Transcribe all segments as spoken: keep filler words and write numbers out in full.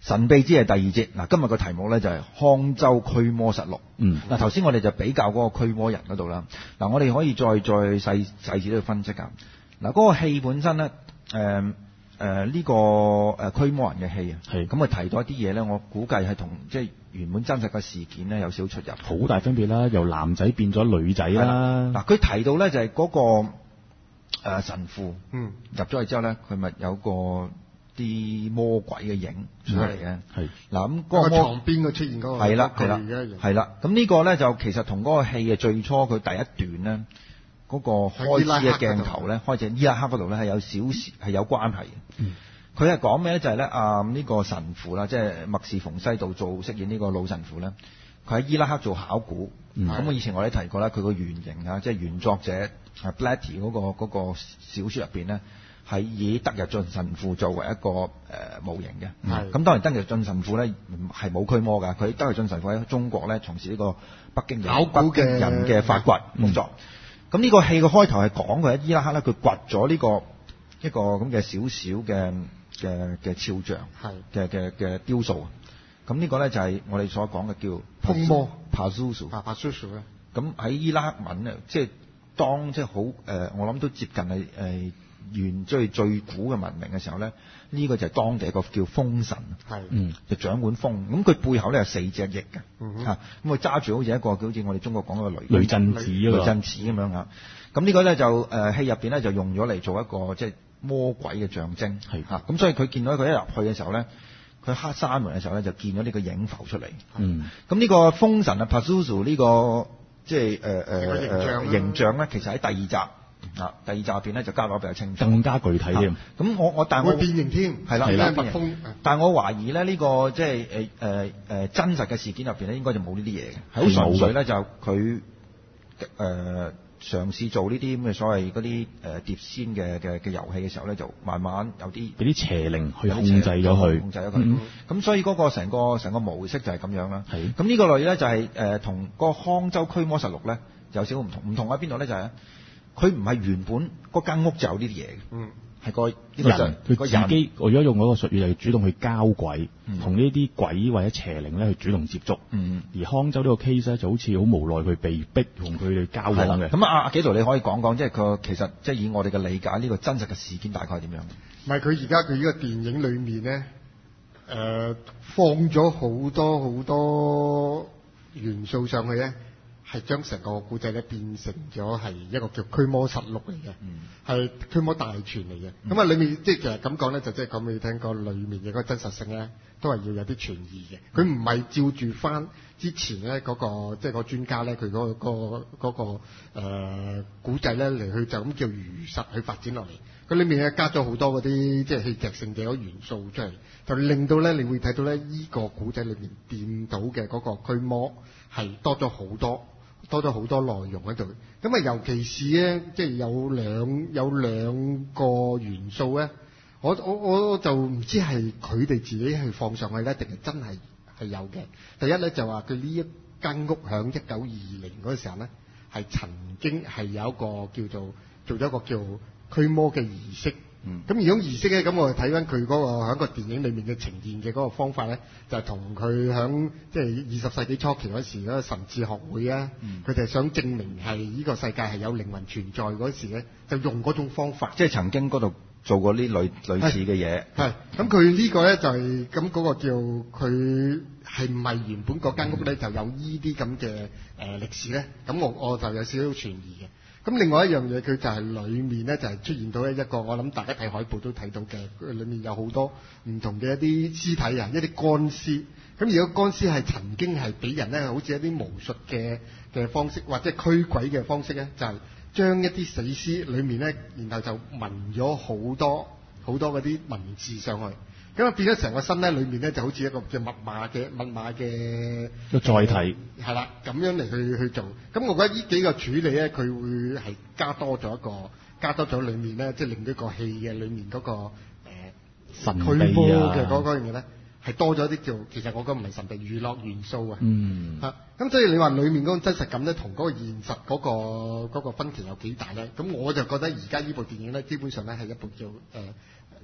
神秘之夜第二節，嗱，今日個題目咧就係康州驅魔實錄。 嗯， 嗱，頭先我哋就比較嗰個驅魔人嗰度啦。嗱，我哋可以再再細細緻啲去分析㗎。嗱，嗰個戲本身咧，誒誒呢個誒驅魔人嘅戲啊， 係咁佢提到一啲嘢咧，我估計係同即係原本真實嘅事件咧有少少出入。 好大分別啦，由男仔變咗女仔啦。 嗱，佢提到咧就係嗰個、呃、神父， 嗯， 入咗去之後咧，佢咪有個啲魔鬼嘅影出嚟嘅。 係嗱，咁嗰個嗰個魔床邊嘅出現嗰個係啦係啦巨嘅形係啦，咁呢個咧就其實同嗰個戲嘅最初佢第一段咧嗰、個開始嘅鏡頭咧，開始伊拉克嗰度咧係有少少係有關係嘅。佢係講咩咧？就係咧啊呢個神父啦，即係麥士馮西道做飾演呢個老神父咧，佢喺伊拉克做考古。咁我、嗯、以前我哋提過啦，佢個原型啊，即係原作者啊 Blatty 嗰個嗰個小説入邊咧，係以德日進神父作為一個誒、呃、模型嘅。咁、嗯、當然德日進神父咧係冇驅魔㗎，佢德日進神父喺中國咧從事呢個北京考古嘅人嘅發掘工作。咁呢、嗯、個戲嘅開頭係講佢喺伊拉克咧，佢掘咗呢個一個咁嘅少少嘅嘅嘅肖像，嘅嘅嘅雕塑。咁呢個咧就係我哋所講嘅叫驅魔 Pazuzu。 啊 Pazuzu 咧。 咁喺伊拉克文咧，即係當即係好誒，我諗都接近係誒原最最古嘅文明嘅時候咧，呢、這個就係當地一個叫風神， 係嗯，就掌管風。咁佢背後咧有四隻翼嘅， 嗯嚇，咁佢揸住好似一個好似我哋中國講嘅雷雷震子雷震子咁樣嚇。咁呢個咧就誒戲入邊咧就用咗嚟做一個即係魔鬼嘅象徵，係嚇。咁所以佢見到佢一入去嘅時候咧，佢黑閂門嘅時候咧就見到呢個影浮出嚟。嗯。咁呢個風神啊 Pazuzu 呢個即係誒誒誒形象咧，其實喺第二集啊，第二集入邊咧就加落比較清楚， 更加具體添。 咁我我但係我會變形添， 係啦， 係啦， 變形。但係我懷疑咧呢個即係誒誒誒真實嘅事件入邊咧，應該就冇呢啲嘢嘅，好純粹咧就佢誒。嘗試做呢啲咁嘅所謂嗰啲誒碟仙嘅嘅嘅遊戲嘅時候咧，就慢慢有啲俾啲邪靈去控制咗佢， 控制咗佢。咁、嗯、所以嗰個成個成個模式就係咁樣啦。係。咁呢個類咧就係誒同個康州驅魔實錄咧有少少唔同。唔同喺邊度咧？就係佢唔係原本嗰間屋就有呢啲嘢嘅。嗯。係個呢個人，佢自己我而家用嗰個術語就係主動去交鬼，同呢啲鬼或者邪靈咧去主動接觸。嗯。而康州呢個 case 咧就好似好無奈，佢被逼同佢哋交往嘅。 咁啊，阿紀陶你可以講講，即係佢其實即係以我哋嘅理解，呢、呢個真實嘅事件大概係點樣？ 唔係佢而家佢呢個電影裏面咧，誒、呃、放咗好多好多元素上去咧。係將成個故仔咧變成咗係一個叫驅魔實錄嚟嘅，係、嗯、驅魔大全嚟嘅。咁啊、嗯，裡面即係其實咁講咧，就即係講俾你聽，個裡面嘅嗰個真實性咧，都係要有啲存疑嘅。佢唔係照住翻之前咧嗰、嗰個即係個專家咧佢嗰、嗰個嗰、嗰個誒古仔咧嚟去就咁叫如實去發展落嚟。佢裡面咧加咗好多嗰啲即係戲劇性嘅嗰元素出嚟，就令到咧你會睇到咧依個古仔裏面掂到嘅嗰個驅魔係多咗好多。多咗好多內容喺度，咁啊尤其是咧，即係有兩有兩個元素咧，我我我就唔知係佢哋自己係放上去咧，定係真係係有嘅。第一咧就話佢呢一間屋響一九二零嗰個時候咧，係曾經係有一個叫做做咗一個叫驅魔嘅儀式。嗯，咁而種儀式咧，咁我哋睇翻佢嗰個喺個電影裏面嘅呈現嘅嗰個方法咧，就係同佢喺即係二十世紀初期嗰時嗰個神智學會啊，佢哋、嗯、想證明係呢個世界係有靈魂存在嗰時咧，就用嗰種方法， 即係曾經嗰度做過啲類類似嘅嘢。係， 咁佢呢個咧就係咁嗰個叫佢係唔係原本嗰間屋咧就有呢啲咁嘅誒歷史咧？咁我我就有少少存疑嘅。咁另外一樣嘢，佢就係裡面咧就係出現到咧一個，我諗大家睇海報都睇到嘅，佢裡面有好多唔同嘅一啲屍體啊，一啲乾屍。咁如果乾屍係曾經係俾人咧，好似一啲巫術嘅嘅方式，或者驅鬼嘅方式咧，就係將一啲死屍裡面咧，然後就紋咗好多好多嗰啲文字上去。咁啊變咗成個身咧，裏面咧就好似一個叫密碼嘅密碼嘅個載體， 係啦，咁樣嚟去去做。咁我覺得呢幾個處理咧，佢會係加多咗一個，加多咗裏面咧，即係令到個戲嘅裏面嗰、嗰個誒、呃、 神秘嘅嗰嗰樣嘢咧，係多咗啲叫，其實我覺得唔係神秘娛樂元素啊。嗯。嚇、啊，咁所以你話裏面嗰種真實感咧，同嗰個現實嗰、嗰個嗰個分歧有幾大咧？咁我就覺得而家呢部電影咧，基本上咧係一部叫誒。呃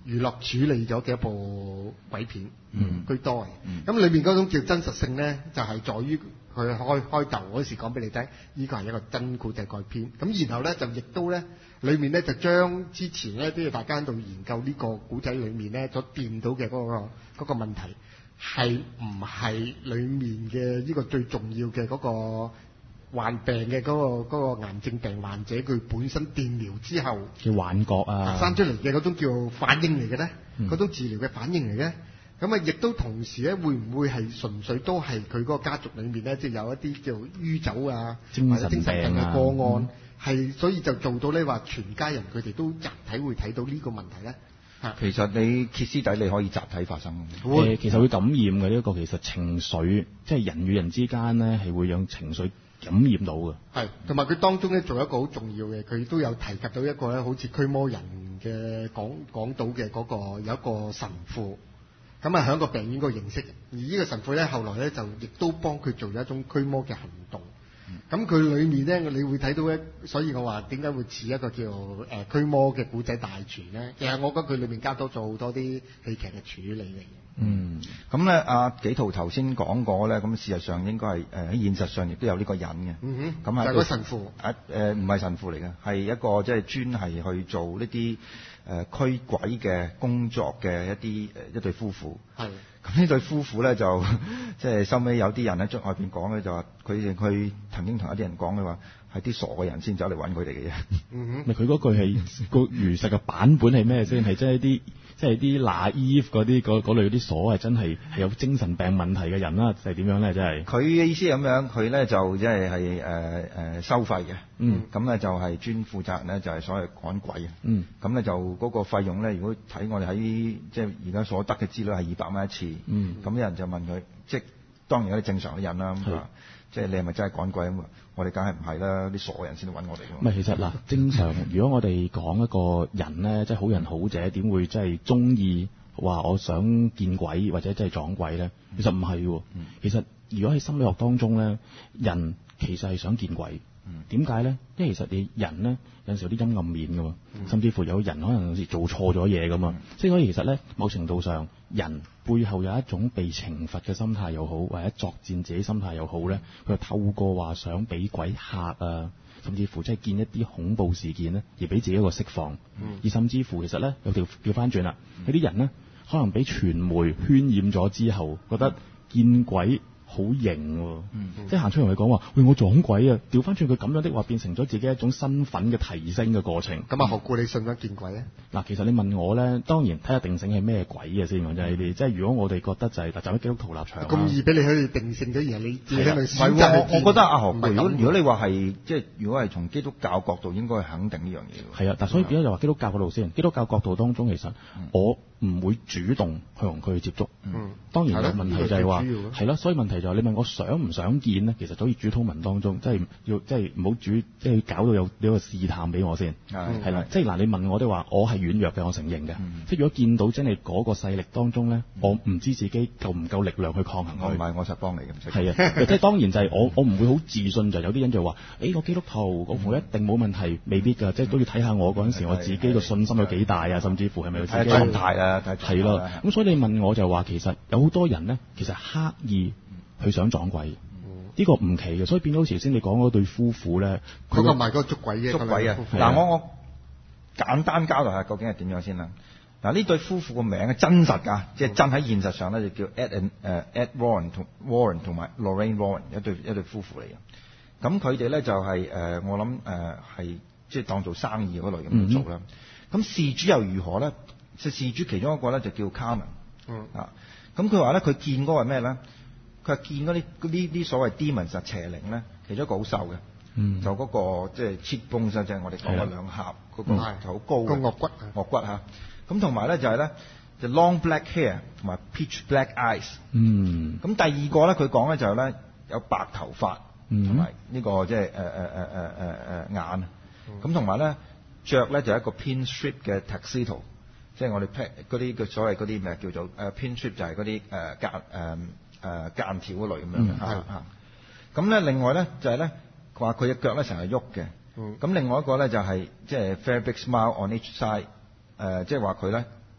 娛樂處理咗嘅一部鬼片， 嗯居多嘅。 嗯咁裏面嗰種叫真實性咧，就係、在於佢開開頭嗰時講俾你聽，呢個係一個真故仔改編。咁然後咧就亦都咧，裏面咧就將之前咧啲大家喺度研究呢個古仔裏面咧所掂到嘅嗰、個嗰、個問題，係唔係裏面嘅呢個最重要嘅嗰、個患病嘅嗰、個嗰、個癌症病患者佢本身電療之後嘅幻覺啊， 生出嚟嘅嗰種叫反應嚟嘅咧， 嗯嗰種治療嘅反應嚟嘅。咁啊，亦都同時咧，會唔會係純粹都係佢嗰個家族裏面咧，即係有一啲叫酗酒啊， 精神病啊或者精神病嘅個案，係、所以就做到咧話全家人佢哋都集體會睇到呢個問題咧。嚇， 其實你歇斯底里可以集體發生嘅。 誒其實會感染嘅呢一個其實情緒，即係人與人之間咧係會讓情緒感染到嘅。 係，同埋佢當中咧做一個好重要嘅，佢都有提及到一個咧，好似驅魔人嘅講講到嘅嗰、個有一個神父。咁啊，喺個病院嗰度認識，而呢個神父咧，後來咧就亦都幫佢做咗一種驅魔嘅行動。咁佢、嗯、裏面咧，你會睇到咧，所以我話點解會似一個叫誒、呃、驅魔嘅古仔大全咧？其實我覺得佢裏面加多咗好多啲戲劇嘅處理嚟嘅。 嗯，咁咧阿紀陶頭先講過咧，咁事實上應該係誒喺現實上亦都有呢個人嘅。 嗯哼， 咁係就係個神父。 啊誒唔係神父嚟嘅，係一個即係專係去做呢啲誒驅鬼嘅工作嘅一啲誒一對夫婦。 係。 咁呢對夫婦咧就即係收尾有啲人喺出外邊講咧，就話佢哋佢曾經同一啲人講嘅話係啲傻嘅人先走嚟揾佢哋嘅啫。 嗯咪佢嗰句係個如實嘅版本係咩先？係真係啲即係啲 naive 嗰啲嗰嗰類嗰啲傻係真係係有精神病問題嘅人啦，定係點樣咧？真係佢嘅意思係咁樣，佢咧就即係係誒誒收費嘅。 嗯。 咁咧就係專負責人咧就係所謂趕鬼啊。 嗯。 咁咧就嗰個費用咧，如果睇我哋喺即係而家所得嘅資料係二百蚊一次。 嗯。 咁有人就問佢，即係當然有啲正常嘅人啦。咁佢話，即係你係咪真係趕鬼咁啊？我哋梗係唔係啦，啲傻人先嚟揾我哋㗎嘛。 唔係，其實嗱，正常如果我哋講一個人咧，即係好人好者，點會真係中意話我想見鬼或者真係撞鬼咧？其實唔係喎。 嗯、 其實如果喺心理學當中咧，人其實係想見鬼。點解咧？因為其實你人咧有陣時有啲陰暗面㗎嘛，嗯、甚至乎有人可能有時做錯咗嘢㗎嘛。即係所以其實咧，某程度上人背後有一種被懲罰嘅心態又好，或者作戰自己心態又好咧，佢就透過話想俾鬼嚇啊，甚至乎即係見一啲恐怖事件咧，而俾自己一個釋放。嗯、而甚至乎其實咧有條調翻轉啦，有啲人咧可能俾傳媒渲染咗之後，覺得見鬼好型喎， 嗯嗯、 即係行出嚟同佢講話，喂，我撞鬼啊！調翻轉佢咁樣的話，變成咗自己一種身份嘅提升嘅過程。 咁啊，何故你信得見鬼咧？ 嗱，其實你問我咧，當然睇下定性係咩鬼嘅先，就係你即係如果我哋覺得就係站喺基督徒立場， 咁易俾你可以定性咗，然後你自己喺度選唔係擇我我覺得阿何，如果如果你話係係即係如果係從基督教角度，應該係肯定呢樣嘢。 係啊，但所以變咗就話基督教嗰度先，基督教角度當中其實我唔會主動去同佢去接觸。 嗯， 當然有問題就係話係咯，所以問題就係你問我想唔想見呢？其實就好似主禱文當中，即係要即係唔好主，即係搞到有有個試探俾我先。係啦，即係嗱，你問我的話，我係軟弱嘅，我承認嘅。即係如果見到真係嗰個勢力當中咧，我唔知自己夠唔夠力量去抗衡佢。 我唔係，我實幫你嘅，唔使。 係啊，即係當然就係我我唔會好自信，就有啲人就話：誒，我基督徒，我我一定冇問題，未必㗎，即係都要睇下我嗰陣時我自己個信心有幾大啊，甚至乎係咪有自己狀態啊， 係咯。咁所以你問我就話，其實有好多人咧，其實刻意去想撞鬼。呢個唔奇嘅，所以變咗好似先你講嗰對夫婦咧， 嗰個賣嗰個捉鬼嘅捉鬼啊！嗱，我我簡單交代下究竟係點樣先啦。嗱，呢對夫婦個名係真實㗎，即係真喺現實上咧就叫 Ed and 誒 Ed Warren 同 Warren 同埋 Lorraine Warren 一對一對夫婦嚟嘅。咁佢哋咧就係誒我諗誒係即係當做生意嗰類咁去做啦。咁事主又如何咧？即係事主其中一個咧就叫 Carmen。嗯。啊，咁佢話咧佢見嗰個係咩咧？佢係見嗰啲呢啲所謂 demons 實邪靈咧，其中一個好瘦嘅，嗯、就嗰、嗰個即係 cheekbone 即係我哋講嘅兩下嗰、嗰個就好高嘅個顎骨， 顎骨嚇。咁同埋咧就係咧就 long black hair 同埋 pitch black eyes。 嗯。 咁第二個咧佢講咧就係咧有白頭髮，同埋呢個即係誒誒誒誒誒誒眼。咁同埋咧着咧就係一個 pin strip 嘅 tuxedo，即係我哋 pack 嗰啲嘅所謂嗰啲咩叫做誒 pin strip 就係嗰啲誒間誒。呃誒、呃、間條嗰類咁樣嘅嚇嚇，咁咧、嗯、另外咧就係咧話佢隻腳咧成日喐嘅，咁、嗯、另外一個咧就係即係 fair big smile on each side，誒即係話佢咧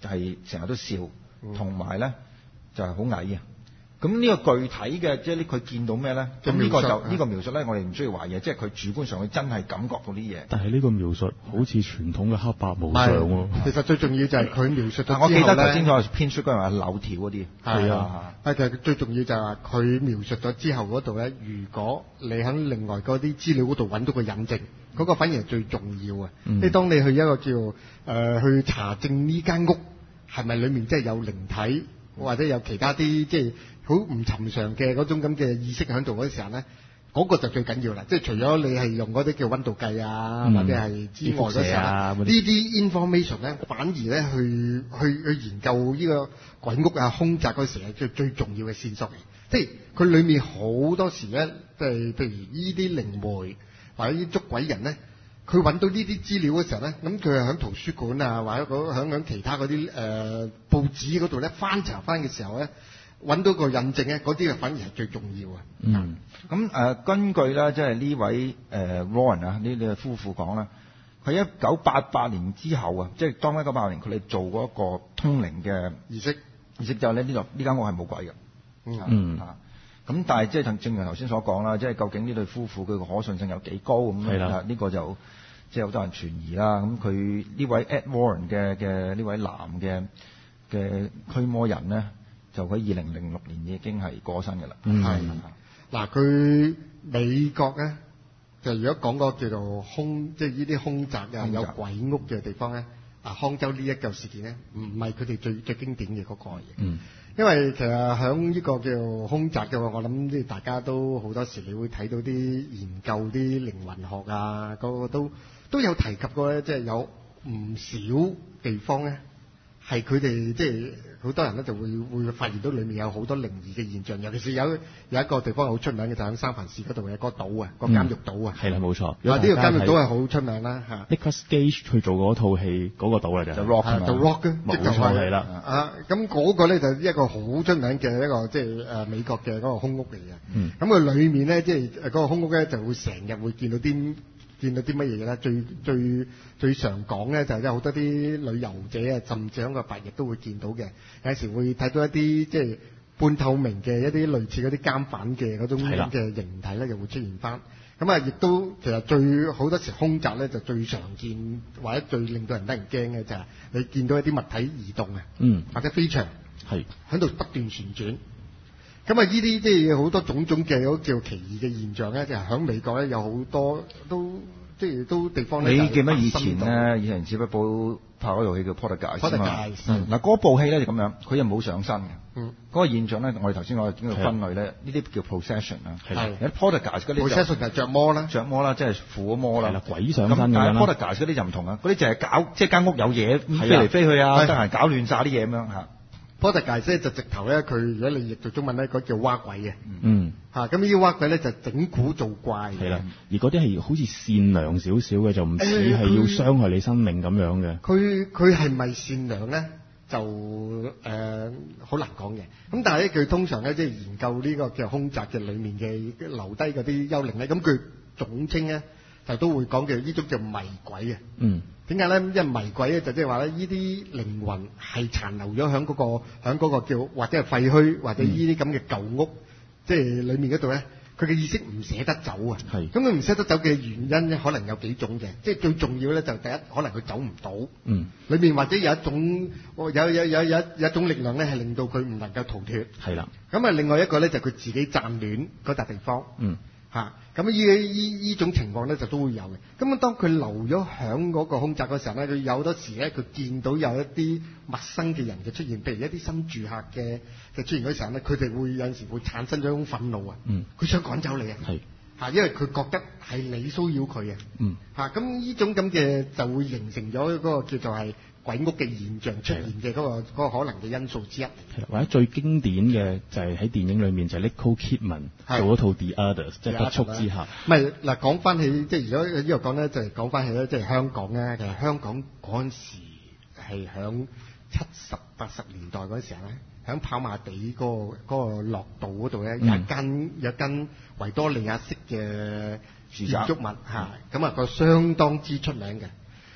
係成日都笑，同埋咧就係好矮嘅。咁呢個具體嘅，即係呢佢見到咩咧？咁呢個就呢、呢個描述咧，我哋唔需要懷疑，即係佢主觀上佢真係感覺到啲嘢。 但係呢個描述好似傳統嘅黑白無常喎。 其實最重要就係佢描述咗之後我記得頭先咧， 我編書嗰陣話扭條嗰啲。 係啊，係其實最重要就係話佢描述咗之後嗰度咧，如果你喺另外嗰啲資料嗰度揾到個引證，嗰、嗰個反而係最重要啊！即係、嗯、當你去一個叫誒、呃、去查證呢間屋係咪裡面真係有靈體，或者有其他啲即係好唔尋常嘅嗰種咁嘅意識喺度嗰時候咧，嗰、嗰個就最緊要啦。即係除咗你係用嗰啲叫溫度計啊，嗯、或者係之外嗰時候，啊、呢啲 information 咧，反而咧去去去研究呢個鬼屋啊、凶宅嗰時係最最重要嘅線索嚟。即係佢裡面好多時咧，即係譬如呢啲靈媒或者啲捉鬼人咧。佢揾到呢啲資料嘅時候咧，咁佢係喺圖書館啊，或者喺喺其他嗰啲誒報紙嗰度咧翻查翻嘅時候咧，揾到個印證咧，嗰啲啊反而係最重要啊。 嗯，咁誒、呃、根據咧，即係呢位誒、呃、Warren 啊，呢呢夫婦講啦，佢一九八八年之後啊，即係當一九八八年佢哋做過一個通靈嘅儀式，儀式之後咧，呢度呢間屋係冇鬼嘅。嗯嗯啊。咁但係即係正如頭先所講啦，即係究竟呢對夫婦佢個可信性有幾高咁？係啦，呢個就即係好多人存疑啦。咁佢呢位 Ed Warren 嘅嘅呢位男嘅嘅驅魔人咧，就喺二零零六年已經係過身嘅啦。 係嗱，佢美國咧就如果講個叫做凶，即係呢啲凶宅啊有鬼屋嘅地方咧，啊康州呢一嚿事件咧，唔係佢哋最最經典嘅嗰個嘢。嗯。因為其實喺呢個叫凶宅嘅話，我諗即係大家都好多時你會睇到啲研究啲靈魂學啊，個個都都有提及過咧，即係有唔少地方咧係佢哋即係好多人咧就會會發現到裡面有好多靈異嘅現象，尤其是有有一個地方好出名嘅就喺三藩市嗰度嘅個島啊，個監獄島啊。 係啦、嗯，冇錯。 啊，呢個監獄島係好出名啦嚇。 Nicolas Cage 去做嗰套戲嗰、那個島嚟嘅。 就 Rock 啊。 就 Rock 嘅。 冇錯係啦。 啊，咁嗰個咧就一個好出名嘅一個即係誒美國嘅嗰個空屋嚟嘅。嗯。咁佢裡面咧即係誒嗰個空屋咧就會成日會見到啲。見到啲乜嘢嘅咧？最最最常講咧就係有好多啲旅遊者啊，甚至喺個白日都會見到嘅。有時會睇到一啲即係半透明嘅一啲類似嗰啲監犯嘅嗰種咁嘅形體咧，就會出現翻。咁啊，亦都其實最好多時凶宅咧就最常見或者最令到人得人驚嘅就係你見到一啲物體移動啊，嗯，或者飛翔，係喺度不斷旋轉。咁啊！呢啲即係好多種種嘅嗰叫奇異嘅現象咧，就係、是、喺美國咧有好多都即係都地方咧。 你記唔記得以前咧？以前史匹堡拍嗰套戲叫《Poltergeist》嘛。 嗯。 嗱，嗰部戲咧就咁樣，佢又冇上身嘅。 嗯。 嗰個現象咧，我哋頭先我哋經過分類咧，呢啲叫 possession 啊。 係。 有啲 Poltergeist 嗰啲。 possession 就係着魔啦。 着魔啦，即係附咗魔啦。 係啦，鬼上身咁樣啦。 但係 Poltergeist 嗰啲就唔同啊，嗰啲就係搞即係間屋有嘢飛嚟飛去啊，得閒搞亂晒啲嘢咁樣嚇。 Poltergeist就直頭咧，佢如果你譯做中文咧，嗰叫蛙鬼嘅。 嗯。 嚇，咁呢啲蛙鬼咧就整蠱做怪。 係啦，而嗰啲係好似善良少少嘅，就唔似係要傷害你生命咁樣嘅。 佢佢係咪善良咧？就誒好、呃、難講嘅。咁但係咧，佢通常咧即係研究呢個叫凶宅嘅裡面嘅留低嗰啲幽靈咧，咁佢總稱咧就都會講嘅呢種叫迷鬼嘅。嗯。點解咧？因為迷鬼咧就即係話咧，呢啲靈魂係殘留咗喺嗰個喺嗰個叫或者係廢墟或者呢啲咁嘅舊屋，嗯、即係裡面嗰度咧，佢嘅意識唔捨得走啊。係。咁佢唔捨得走嘅原因咧，可能有幾種嘅。即係最重要咧，就第一可能佢走唔到。嗯。裏面或者有一種有有有有有，有一種力量咧，係令到佢唔能夠逃脫。係啦。咁啊，另外一個咧就佢、是、自己暫戀嗰笪地方。嗯。嚇，咁呢呢呢種情況咧就都會有嘅。咁啊，當佢留咗響嗰個空宅嗰時候咧，佢有好多時咧，佢見到有一啲陌生嘅人嘅出現，譬如一啲新住客嘅嘅出現嗰時候咧，佢哋會有陣時會產生咗一種憤怒啊。嗯。佢想趕走你啊。係。嚇，因為佢覺得係你騷擾佢啊。嗯。嚇，咁呢種咁嘅就會形成咗嗰個叫做係鬼屋嘅現象出現嘅嗰、嗰個嗰個可能嘅因素之一。係，或者最經典嘅就係喺電影裏面就係 Nicole Kidman 做嗰套 The Others，即係不速之客。唔係嗱，講翻起即係如果呢度講咧，就係講翻起咧，即係香港咧，其實香港嗰陣時係響七十八十年代嗰時候咧，響跑馬地嗰個嗰個樂道嗰度咧，有一間有一間維多利亞式嘅建築物嚇，咁啊個相當之出名嘅。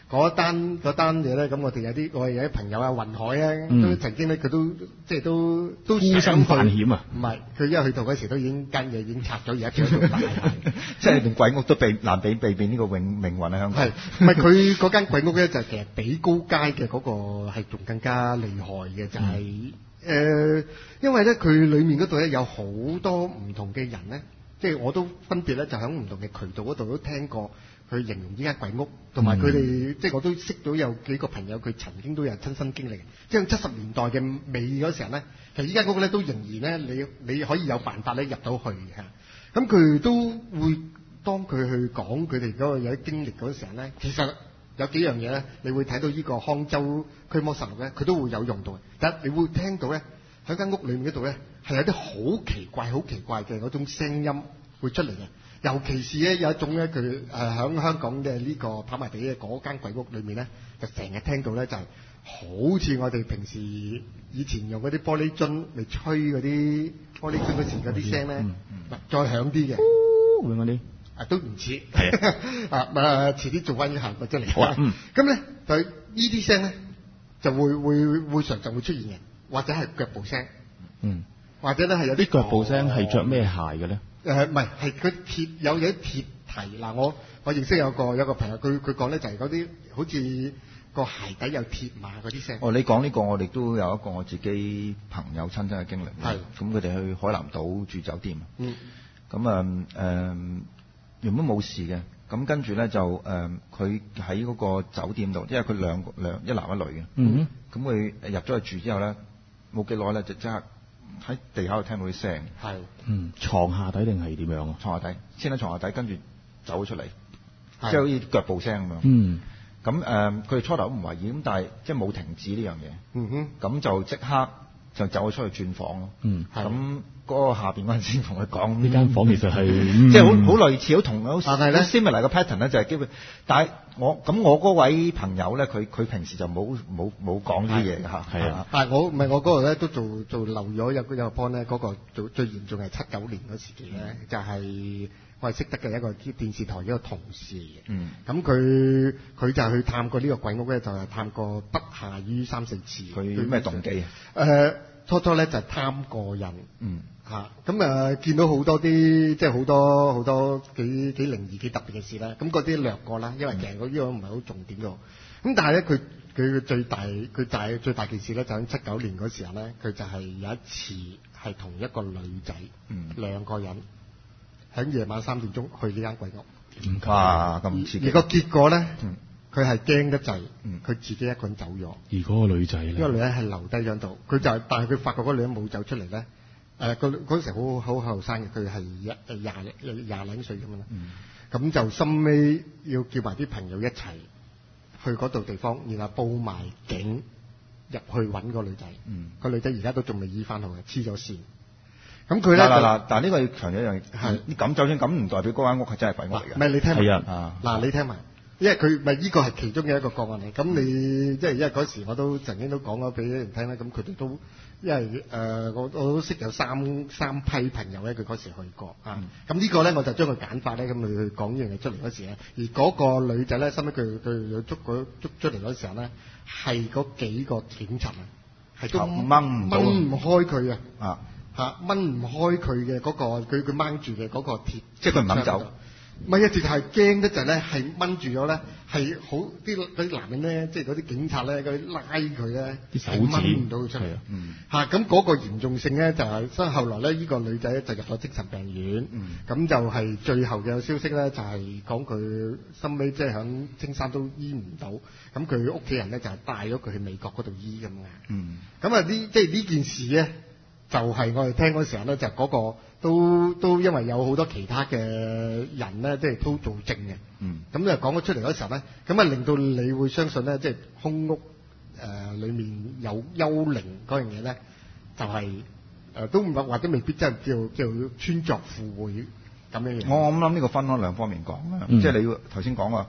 嗰單嗰單嘢咧，咁我哋有啲我哋有啲朋友啊，雲海啊， 嗯都曾經咧佢都即係都都孤身犯險啊！ 唔係，佢因為去到嗰時都已經間嘢已經拆咗，而家變咗大廈。 即係連鬼屋都避難避避免呢個永命運喺香港。 係，唔係佢嗰間鬼屋咧就其實比高階嘅嗰個係仲更加厲害嘅，就係、是、誒、呃，因為咧佢裡面嗰度咧有好多唔同嘅人咧，即係我都分別咧就喺唔同嘅渠道嗰度都聽過。去形容呢間鬼屋，同埋佢哋即係我都識到有幾個朋友，佢曾經都有親身經歷。即係七十年代嘅尾嗰時候咧，其實呢間屋咧都仍然咧，你你可以有辦法咧入到去嘅。咁佢都會當佢去講佢哋嗰個有啲經歷嗰時候咧，其實有幾樣嘢咧，你會睇到呢個康州驅魔實錄咧，佢都會有用到嘅。但係你會聽到咧喺間屋裏面嗰度咧係有啲好奇怪、好奇怪嘅嗰種聲音會出嚟嘅。尤其是咧有一種咧，佢誒喺香港嘅呢個跑馬地嘅嗰間鬼屋裏面咧，就成日聽到咧就係、是、好似我哋平時以前用嗰啲玻璃樽嚟吹嗰啲玻璃樽嗰時嗰啲聲咧，嗯嗯、再響啲嘅， 會嗰啲啊都唔似， 係啊啊遲啲做翻一下咪出嚟。 好啊，嗯， 咁咧就呢啲聲咧就會會會常常會出現嘅，或者係腳步聲， 嗯， 或者咧係有啲腳步聲係着咩鞋嘅咧？ 誒唔係，係佢鐵有有啲鐵蹄嗱，我我認識有個有個朋友，佢佢講咧就係嗰啲好似個鞋底有鐵馬嗰啲聲。哦， 你講呢個我哋都有一個我自己朋友親身嘅經歷。係。咁佢哋去海南島住酒店。嗯。咁啊誒原本冇事嘅，咁跟住咧就誒佢喺嗰個酒店度，因為佢兩個兩一男一女嘅。嗯。咁佢入咗去住之後咧，冇幾耐咧就即刻喺地下度聽到啲聲。係。 嗯，床下底定係點樣啊？ 床下底，先喺床下底，跟住走咗出嚟，即係好似腳步聲咁樣。 嗯。 咁誒，佢、呃、哋初頭都唔懷疑，咁但係即係冇停止呢樣嘢。嗯哼。咁就即刻就走咗出去轉房咯。嗯。咁嗰個下邊嗰陣先同佢講，呢、 嗯、間房其實係、 嗯、即係好好類似，好同好。 但係咧 similar 嘅 pattern 咧就係基本，但係我咁我嗰位朋友咧，佢佢平時就冇冇冇講呢啲嘢㗎嚇。係啊。但係我唔係我嗰度咧都做做漏咗有有個 point 咧，嗰個最最嚴重係七九年嗰時期咧，嗯、就係、是。我係識得嘅一個電視台一個同事嘅，嗯，咁佢佢就去探過呢個鬼屋咧，就係、是、探過不下於三四次。佢咩動機啊？誒、呃，初初咧就係、是、貪過癮，嗯，嚇，咁啊見到好多啲即係好多好多幾幾靈異幾特別嘅事啦，咁嗰啲略過啦，因為其實嗰啲唔係好重點嘅。咁、嗯、但係咧佢佢最大佢大最大件事咧就喺七九年嗰時候咧，佢就係有一次係同一個女仔，嗯，兩個人。喺夜晚三點鐘去呢間鬼屋，哇咁刺激！而個結果咧，佢係驚得滯，佢、嗯、自己一個人走咗。而嗰個女仔咧，呢個女人係留低喺度，佢就係，但係佢發覺嗰個女人冇走出嚟咧。誒、呃，個嗰時好好後生嘅，佢係一誒廿零廿零歲咁樣啦。咁、嗯、就心尾要叫埋啲朋友一齊去嗰度地方，然後報埋警入去揾個女仔。嗯，個女仔而家都仲未醫翻好嘅，黐咗線。咁佢咧嗱嗱，但係呢個要強調一樣嘢，係你咁就算咁唔代表嗰間屋係真係鬼屋嚟嘅。唔係你聽埋，係啊，嗱你聽埋，因為佢咪呢個係其中嘅一個個案嚟。咁你即係因為嗰時我都曾經都講咗俾啲人聽咧，咁佢哋都因為誒、呃、我我都識有三三批朋友咧，佢嗰時去過啊。咁、嗯、呢個咧我就將佢簡化咧，咁你去講呢樣嘢出嚟嗰時咧，而嗰個女仔咧，收尾佢佢捉嗰捉出嚟嗰時候咧，係嗰幾個警察啊，係都掹唔掹唔開佢啊。啊嚇掹唔開佢嘅嗰個，佢佢掹住嘅嗰個鐵，即係佢唔肯走。唔係啊，直頭係驚得滯咧，係掹住咗咧，係好啲嗰啲男人咧，即係嗰啲警察咧，嗰啲拉佢咧，啲手指掹唔到佢出嚟。嗯。嚇咁嗰個嚴重性咧，就係、是、所以後來咧，呢、這個女仔就入咗精神病院。嗯。咁就係最後嘅消息咧，就係講佢心尾即係響青山都醫唔到，咁佢屋企人咧就係帶咗佢去美國嗰度醫咁嘅。嗯。咁啊，呢即係呢件事咧。就係、是、我哋聽嗰時候咧，就嗰、是、個都都因為有好多其他嘅人咧，即係都做證嘅。嗯。咁就講咗出嚟嗰時候咧，咁啊令到你會相信咧，即係空屋誒、呃、裡面有幽靈嗰樣嘢咧，就係、是、誒、呃、都唔或者未必真係叫叫穿鑿附會咁樣嘢。我我諗呢個分開兩方面講啦，嗯、即係你要頭先講話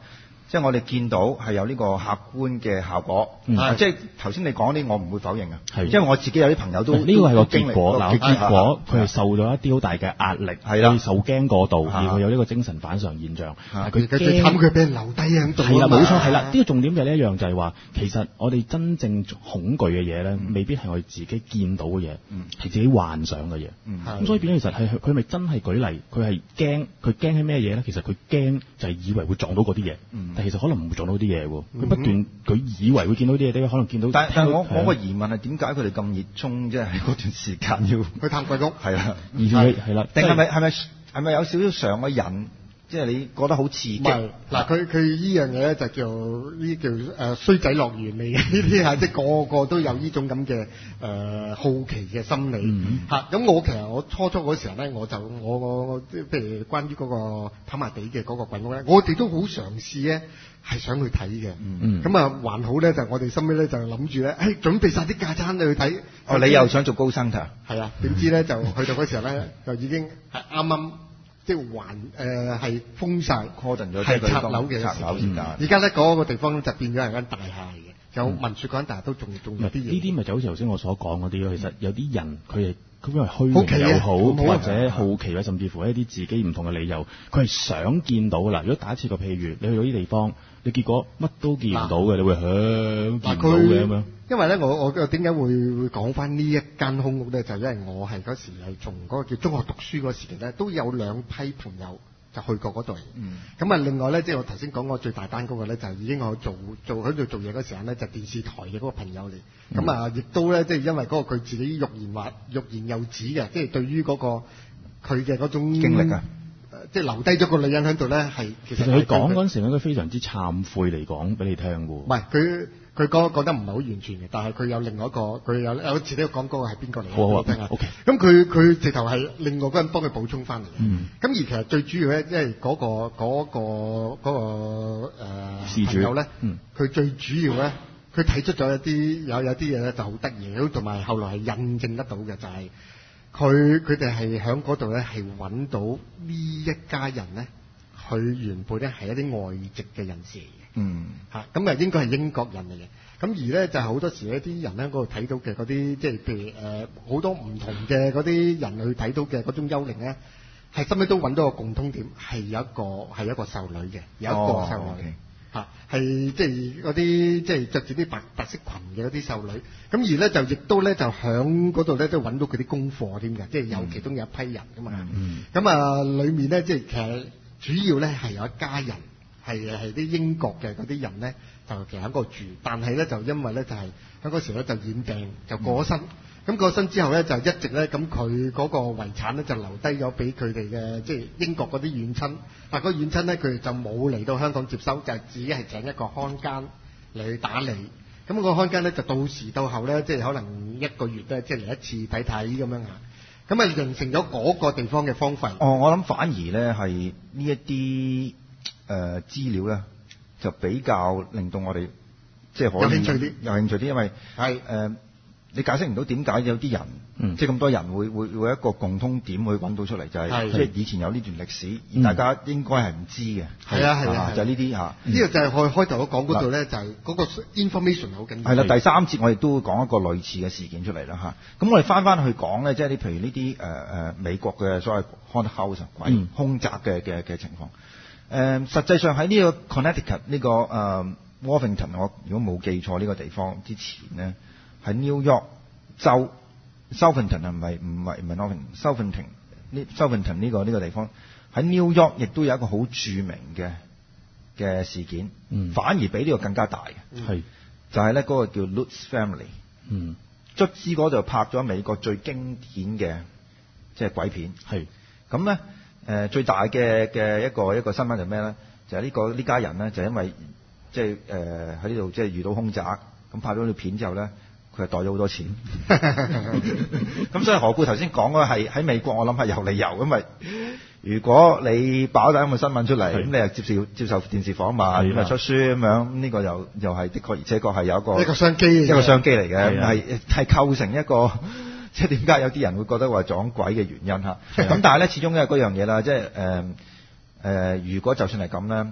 即係我哋見到係有呢個客觀嘅效果， 嗯啊即係頭先你講啲，我唔會否認嘅， 係因為我自己有啲朋友都呢個係個都經歷結果。嗱， 過結果佢係受咗一啲好大嘅壓力， 係啦佢受驚過度， 啊而佢有呢個精神反常現象。但係佢佢最慘，佢俾人留低喺度。 係啦，冇錯，係啦。呢個重點就係呢一樣，就係話其實我哋真正恐懼嘅嘢咧， 嗯未必係我哋自己見到嘅嘢，係、 嗯、 自己幻想嘅嘢。咁、 嗯、 所以變咗其實係佢咪真係舉例，佢係驚，佢驚係咩嘢咧？其實佢驚就係以為會撞到嗰啲嘢， 嗯、但其實可能唔會撞到啲嘢喎。佢、嗯、不斷佢以為會見到啲嘢，可能見到。 但但係我我個疑問係點解佢哋咁熱衷，即係喺嗰段時間要去探鬼屋？ 係啦， 而且係啦， 定係咪係咪係咪有少少上嘅癮？即係你覺得好刺激。 嗱，佢佢呢樣嘢咧就叫呢叫誒、呃、衰仔樂園嚟嘅，呢啲係即係個個都有呢種咁嘅誒好奇嘅心理嚇。咁、嗯啊、我其實我初初嗰時候咧，我就我我即係譬如關於嗰個跑馬地嘅嗰個鬼屋咧，我哋都好嘗試咧係想去睇嘅。 嗯咁啊還好咧，就我哋心尾咧就諗住咧，誒準備晒啲架撐去睇。 哦，你又想做高生㗎？ 係啊，點知咧就去到嗰時候咧，就已經係啱啱。即係還誒係封晒 cordon 咗， 係拆樓嘅拆樓時間。 而家咧嗰個地方就變咗係間大廈嚟嘅，有文説嗰間大廈都仲仲有啲嘢。 呢啲咪就好似頭先我所講嗰啲咯。其實有啲人佢係佢因為虛榮又好，或者好奇啊，甚至乎一啲自己唔同嘅理由，佢係想見到嗱。如果打一次個譬如，你去到啲地方，你結果乜都見唔到嘅，你會嚇見唔到嘅咁樣。 因為咧，我我點解會會講翻呢一間空屋咧？就係、因為我係嗰時係從嗰個叫中學讀書嗰時期咧，都有兩批朋友就去過嗰度。 嗯。 咁啊，另外咧，即係我頭先講過最大單嗰個咧，就係已經我做做喺度做嘢嗰時候咧，就係、電視台嘅嗰個朋友嚟。咁、嗯、啊，亦都咧，即係因為嗰個佢自己欲言話欲言又止嘅，即係對於嗰、嗰個佢嘅嗰種經歷啊， 即係留低咗個女人喺度咧，係其實佢講嗰陣時咧，佢非常之懺悔嚟講俾你聽喎。 唔係佢。佢講講得唔係好完全嘅，但係佢有另外一個，佢有有遲啲講嗰個係邊個嚟？ 好好聽下。 OK。 咁佢佢直頭係另外嗰人幫佢補充翻嚟嘅。 嗯。 咁而其實最主要咧，因為嗰個嗰個嗰個誒朋友咧， 嗯， 佢最主要咧，佢睇出咗一啲有有啲嘢咧就好得意，同埋後來係印證得到嘅，就係佢佢哋係喺嗰度咧係揾到呢一家人咧，佢原本咧係一啲外籍嘅人士嚟嘅。 嗯， 嚇咁啊，應該係英國人嚟嘅。咁而咧就係、是、好多時咧，啲人咧嗰度睇到嘅嗰啲，即係譬如誒好、呃、多唔同嘅嗰啲人去睇到嘅嗰種幽靈咧，係心尾都揾到個共通點，係有一個係一個少女嘅，有一個少女嚇，係即係嗰啲即係着住啲白白色裙嘅嗰啲少女。咁而咧就亦都咧就響嗰度咧都揾到佢啲功課添嘅，即係有其中有一批人噶嘛。咁、 嗯、 啊，裡面咧即係其實主要咧係有一家人。係係啲英國嘅嗰啲人咧，就其實喺嗰度住，但係咧就因為咧就係喺嗰時咧就染病就過咗身，咁、嗯、過咗身之後咧就一直咧咁佢嗰個遺產咧就留低咗俾佢哋嘅即係英國嗰啲遠親，但係嗰遠親咧佢哋就冇嚟到香港接收，就係只係請一個看更嚟去打理，咁、那個看更咧就到時到後咧即係可能一個月咧即係嚟一次睇睇咁樣嚇，咁啊形成咗嗰個地方嘅荒廢。 哦，我諗反而咧係呢一啲。誒、呃、資料咧就比較令到我哋即係可以有興趣啲， 有興趣啲，因為係誒、呃、你解釋唔到點解有啲人，嗯、即係咁多人會會會一個共通點去揾到出嚟，就係、是、即係以前有呢段歷史，而大家應該係唔知嘅。 係啊係啊， 就係呢啲嚇。 呢個就係開開頭我講嗰度咧，就係嗰個 information 好緊要。 係啦，第三節我哋都會講一個類似嘅事件出嚟啦嚇。咁我哋翻翻去講咧，即係你譬如呢啲誒誒美國嘅所謂 haunted house 鬼、嗯、空宅嘅嘅嘅情況。誒、呃，實際上喺呢個 Connecticut 呢、這個誒、呃、Worthington，我如果冇記錯呢個地方之前呢，喺 New York 州 Southampton 係唔係唔係唔係 Northampton 呢 Southampton 呢個呢、這個地方喺 New York 亦都有一個好著名嘅嘅事件，嗯、反而比呢個更加大嘅，係、嗯、就係咧嗰個叫 Lutz Family，嗯，卒之嗰度拍咗美國最經典嘅即係鬼片，係咁咧。誒、呃、最大嘅嘅一個一個新聞就咩咧？就係、是、呢、這個呢家人咧，就因為即係誒喺呢度即係遇到兇宅，咁拍咗條片之後咧，佢係袋咗好多錢。咁所以何故頭先講嘅係喺美國，我諗係有理由，因為如果你爆咗咁嘅新聞出嚟，咁你又接受接受電視訪問，咁啊出書咁樣，咁呢個又又係的確，而且確係有一個一個商機， 一個商機嚟嘅，係係構成一個。即係點解有啲人會覺得話撞鬼嘅原因嚇？咁但係咧，始終都係嗰樣嘢啦，即係誒誒，如果就算係咁咧，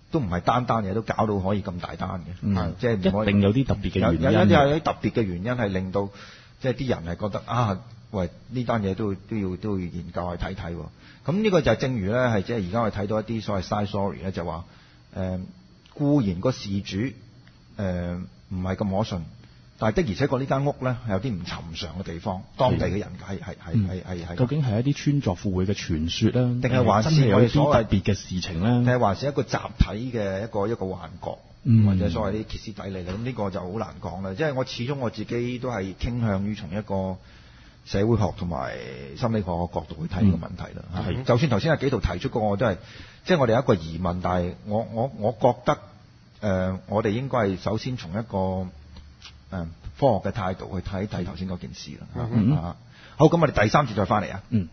都唔係單單嘢都搞到可以咁大單嘅， 嗯， 即係唔可以一定有啲特別嘅原因， 有有啲有啲特別嘅原因係令到即係啲人係覺得啊，喂呢單嘢都都要都要研究去睇睇喎。咁呢個就係正如咧係即係而家我哋睇到一啲所謂 side story 咧，就話誒固然個事主誒唔係咁可信。但係的而且確呢間屋咧係有啲唔尋常嘅地方，當地嘅人係係係係係係。 究竟係一啲村鑿附會嘅傳說啦， 定係還是有啲所謂特別嘅事情咧？ 定係還是一個集體嘅一個一個幻覺， 嗯、 或者所謂啲歇斯底里啦？咁呢個就好難講啦。即係我始終我自己都係傾向於從一個社會學同埋心理學嘅角度去睇呢個問題啦。係、嗯，就算頭先阿紀陶提出過，我都係即係我哋有一個疑問，但係我我我覺得誒、呃，我哋應該係首先從一個誒科學嘅態度去睇睇頭先嗰件事啦。嗯，好，咁我哋第三節再翻嚟啊。嗯。